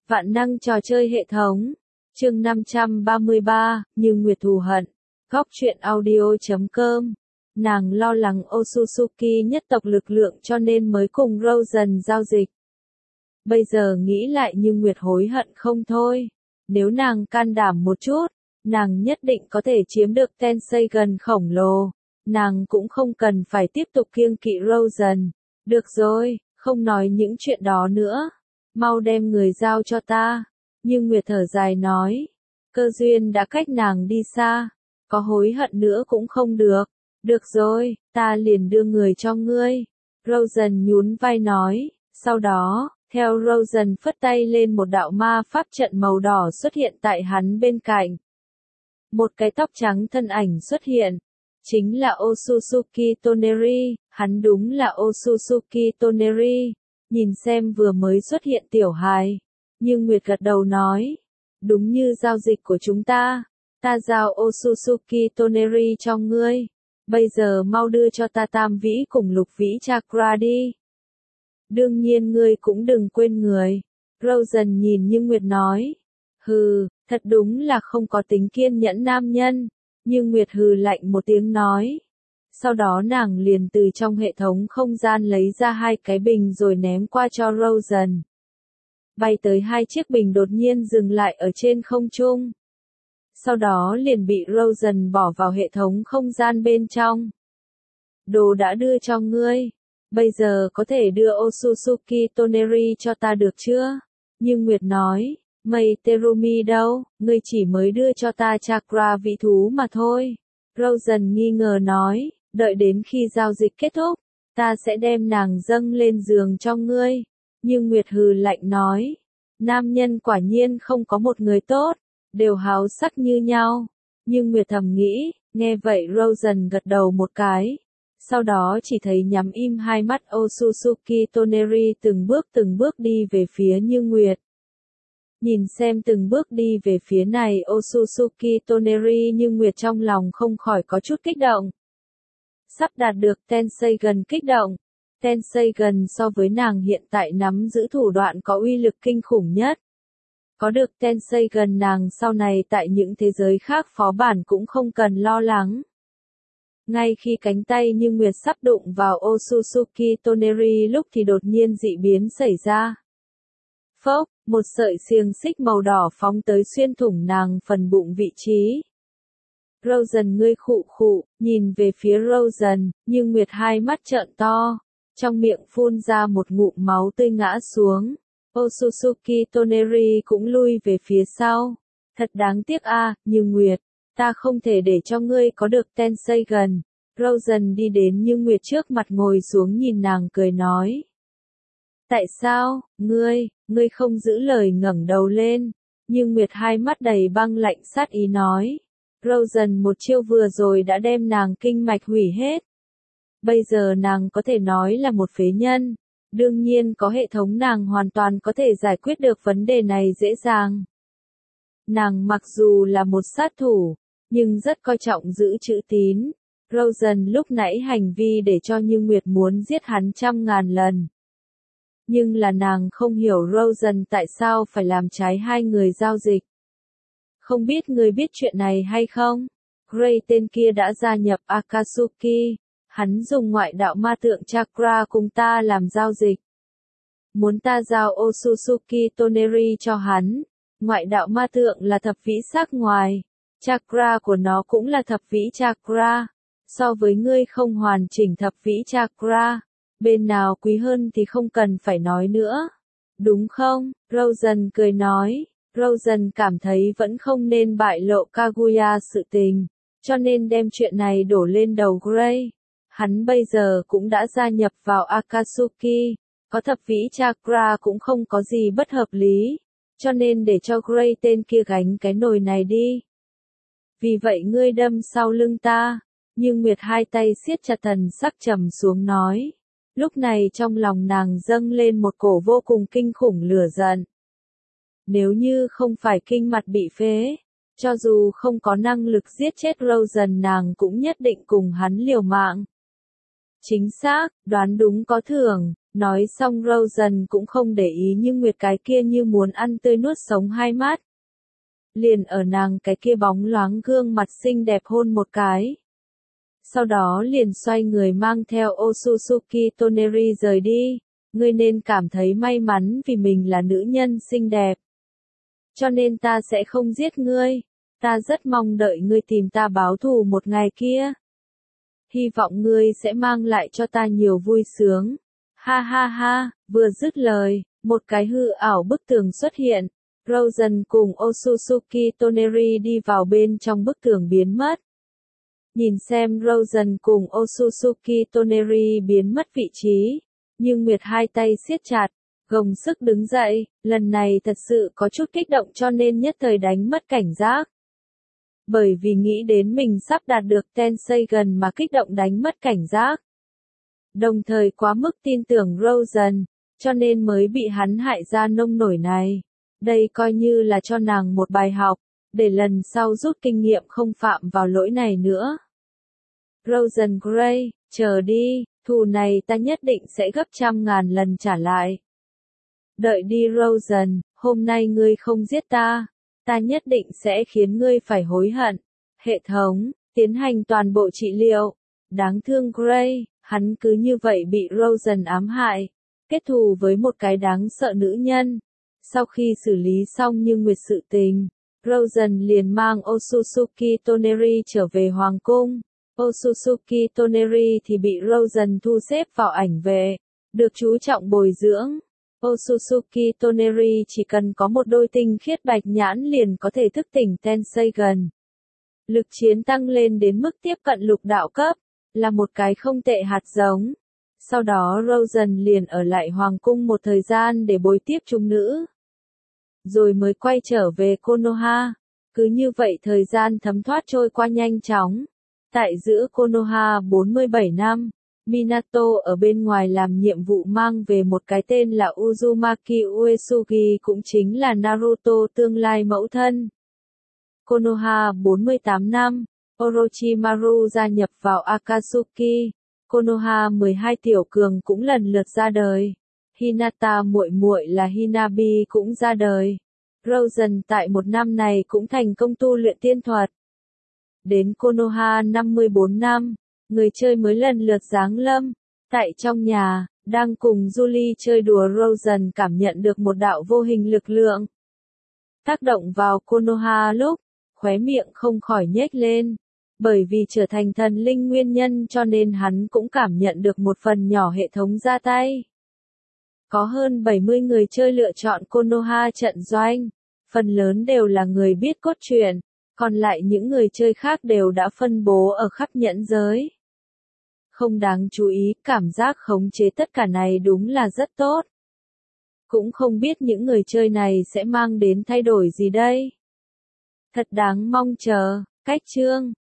Vạn năng trò chơi hệ thống. Chương 533, Như Nguyệt thù hận. Góc truyện audio.com. Nàng lo lắng Otsutsuki nhất tộc lực lượng cho nên mới cùng Rosen giao dịch. Bây giờ nghĩ lại Như Nguyệt hối hận không thôi. Nếu nàng can đảm một chút, nàng nhất định có thể chiếm được Tenseigan khổng lồ. Nàng cũng không cần phải tiếp tục kiêng kỵ Rosen. Được rồi, không nói những chuyện đó nữa. Mau đem người giao cho ta. Như Nguyệt thở dài nói. Cơ duyên đã cách nàng đi xa. Có hối hận nữa cũng không được. Được rồi, ta liền đưa người cho ngươi. Rosen nhún vai nói. Sau đó, theo Rosen phất tay lên một đạo ma pháp trận màu đỏ xuất hiện tại hắn bên cạnh. Một cái tóc trắng thân ảnh xuất hiện. Chính là Otsutsuki Toneri, hắn đúng là Otsutsuki Toneri. Nhìn xem vừa mới xuất hiện tiểu hài. Như Nguyệt gật đầu nói. Đúng như giao dịch của chúng ta. Ta giao Otsutsuki Toneri cho ngươi. Bây giờ mau đưa cho ta tam vĩ cùng lục vĩ chakra đi. Đương nhiên ngươi cũng đừng quên người. Rosen nhìn Như Nguyệt nói. Hừ, thật đúng là không có tính kiên nhẫn nam nhân. Như Nguyệt hừ lạnh một tiếng nói. Sau đó nàng liền từ trong hệ thống không gian lấy ra hai cái bình rồi ném qua cho Rosen. Bay tới hai chiếc bình đột nhiên dừng lại ở trên không trung. Sau đó liền bị Rosen bỏ vào hệ thống không gian bên trong. Đồ đã đưa cho ngươi. Bây giờ có thể đưa Otsutsuki Toneri cho ta được chưa? Như Nguyệt nói. Mây Terumi đâu, ngươi chỉ mới đưa cho ta chakra vị thú mà thôi. Rosen nghi ngờ nói. Đợi đến khi giao dịch kết thúc, ta sẽ đem nàng dâng lên giường cho ngươi. Như Nguyệt hừ lạnh nói. Nam nhân quả nhiên không có một người tốt, đều háo sắc như nhau. Như Nguyệt thầm nghĩ, nghe vậy Rosen gật đầu một cái. Sau đó chỉ thấy nhắm im hai mắt Otsutsuki Toneri từng bước đi về phía Như Nguyệt. Nhìn xem từng bước đi về phía này Otsutsuki Toneri Như Nguyệt trong lòng không khỏi có chút kích động. Sắp đạt được Tenseigan kích động. Tenseigan so với nàng hiện tại nắm giữ thủ đoạn có uy lực kinh khủng nhất. Có được Tenseigan nàng sau này tại những thế giới khác phó bản cũng không cần lo lắng. Ngay khi cánh tay Như Nguyệt sắp đụng vào Otsutsuki Toneri lúc thì đột nhiên dị biến xảy ra. Phốc, một sợi xiềng xích màu đỏ phóng tới xuyên thủng nàng phần bụng vị trí. Rosen ngươi khụ khụ, nhìn về phía Rosen, Như Nguyệt hai mắt trợn to, trong miệng phun ra một ngụm máu tươi ngã xuống. Otsutsuki Toneri cũng lui về phía sau. Thật đáng tiếc a, Như Nguyệt, ta không thể để cho ngươi có được Tenseigan. Rosen đi đến Như Nguyệt trước mặt ngồi xuống nhìn nàng cười nói. Tại sao, ngươi không giữ lời ngẩng đầu lên. Như Nguyệt hai mắt đầy băng lạnh sát ý nói. Rosen một chiêu vừa rồi đã đem nàng kinh mạch hủy hết. Bây giờ nàng có thể nói là một phế nhân. Đương nhiên có hệ thống nàng hoàn toàn có thể giải quyết được vấn đề này dễ dàng. Nàng mặc dù là một sát thủ, nhưng rất coi trọng giữ chữ tín. Rosen lúc nãy hành vi để cho Như Nguyệt muốn giết hắn 100.000 lần. Nhưng là nàng không hiểu Rosen tại sao phải làm trái hai người giao dịch. Không biết ngươi biết chuyện này hay không? Gray tên kia đã gia nhập Akatsuki. Hắn dùng ngoại đạo ma tượng chakra cùng ta làm giao dịch. Muốn ta giao Otsutsuki Toneri cho hắn. Ngoại đạo ma tượng là thập vĩ sắc ngoài. Chakra của nó cũng là thập vĩ chakra. So với ngươi không hoàn chỉnh thập vĩ chakra. Bên nào quý hơn thì không cần phải nói nữa. Đúng không? Rosen cười nói. Rosen cảm thấy vẫn không nên bại lộ Kaguya sự tình. Cho nên đem chuyện này đổ lên đầu Gray. Hắn bây giờ cũng đã gia nhập vào Akatsuki. Có thập vĩ chakra cũng không có gì bất hợp lý. Cho nên để cho Gray tên kia gánh cái nồi này đi. Vì vậy ngươi đâm sau lưng ta. Như Nguyệt hai tay siết chặt thần sắc trầm xuống nói. Lúc này trong lòng nàng dâng lên một cổ vô cùng kinh khủng lửa giận. Nếu như không phải kinh mạch bị phế, cho dù không có năng lực giết chết Rosen nàng cũng nhất định cùng hắn liều mạng. Chính xác, đoán đúng có thưởng, Nói xong Rosen cũng không để ý nhưng Nguyệt cái kia như muốn ăn tươi nuốt sống hai mắt. Liền ở nàng cái kia bóng loáng gương mặt xinh đẹp hôn một cái. Sau đó liền xoay người mang theo Otsutsuki Toneri rời đi. Ngươi nên cảm thấy may mắn vì mình là nữ nhân xinh đẹp. Cho nên ta sẽ không giết ngươi. Ta rất mong đợi ngươi tìm ta báo thù một ngày kia. Hy vọng ngươi sẽ mang lại cho ta nhiều vui sướng. Ha ha ha, vừa dứt lời, một cái hư ảo bức tường xuất hiện. Rosen cùng Otsutsuki Toneri đi vào bên trong bức tường biến mất. Nhìn xem Rosen cùng Otsutsuki Toneri biến mất vị trí, nhưng Nguyệt hai tay siết chặt, gồng sức đứng dậy, lần này thật sự có chút kích động cho nên nhất thời đánh mất cảnh giác. Bởi vì nghĩ đến mình sắp đạt được Tensei gần mà kích động đánh mất cảnh giác. Đồng thời quá mức tin tưởng Rosen, cho nên mới bị hắn hại ra nông nổi này. Đây coi như là cho nàng một bài học, để lần sau rút kinh nghiệm không phạm vào lỗi này nữa. Rosen Grey, chờ đi, thù này ta nhất định sẽ gấp 100.000 lần trả lại. Đợi đi Rosen, hôm nay ngươi không giết ta, ta nhất định sẽ khiến ngươi phải hối hận. Hệ thống, tiến hành toàn bộ trị liệu. Đáng thương Grey, hắn cứ như vậy bị Rosen ám hại, kết thù với một cái đáng sợ nữ nhân. Sau khi xử lý xong như nguyệt sự tình, Rosen liền mang Otsutsuki Toneri trở về hoàng cung. Otsutsuki Toneri thì bị Rosen thu xếp vào ảnh vệ, được chú trọng bồi dưỡng. Otsutsuki Toneri chỉ cần có một đôi tinh khiết bạch nhãn liền có thể thức tỉnh Tensei gần. Lực chiến tăng lên đến mức tiếp cận lục đạo cấp, là một cái không tệ hạt giống. Sau đó Rosen liền ở lại hoàng cung một thời gian để bồi tiếp chúng nữ. Rồi mới quay trở về Konoha. Cứ như vậy thời gian thấm thoát trôi qua nhanh chóng. Tại giữa Konoha 47 năm, Minato ở bên ngoài làm nhiệm vụ mang về một cái tên là Uzumaki Uesugi cũng chính là Naruto tương lai mẫu thân. Konoha 48 năm, Orochimaru gia nhập vào Akatsuki. Konoha 12 tiểu cường cũng lần lượt ra đời. Hinata muội muội là Hinabi cũng ra đời. Rosen tại một năm này cũng thành công tu luyện tiên thuật. Đến Konoha 54 năm, người chơi mới lần lượt giáng lâm. Tại trong nhà, đang cùng Julie chơi đùa Rosen cảm nhận được một đạo vô hình lực lượng. Tác động vào Konoha lúc, khóe miệng không khỏi nhếch lên. Bởi vì trở thành thần linh nguyên nhân cho nên hắn cũng cảm nhận được một phần nhỏ hệ thống ra tay. Có hơn 70 người chơi lựa chọn Konoha trận doanh. Phần lớn đều là người biết cốt truyện, còn lại những người chơi khác đều đã phân bố ở khắp nhẫn giới. Không đáng chú ý, cảm giác khống chế tất cả này đúng là rất tốt. Cũng không biết những người chơi này sẽ mang đến thay đổi gì đây. Thật đáng mong chờ, cách chương.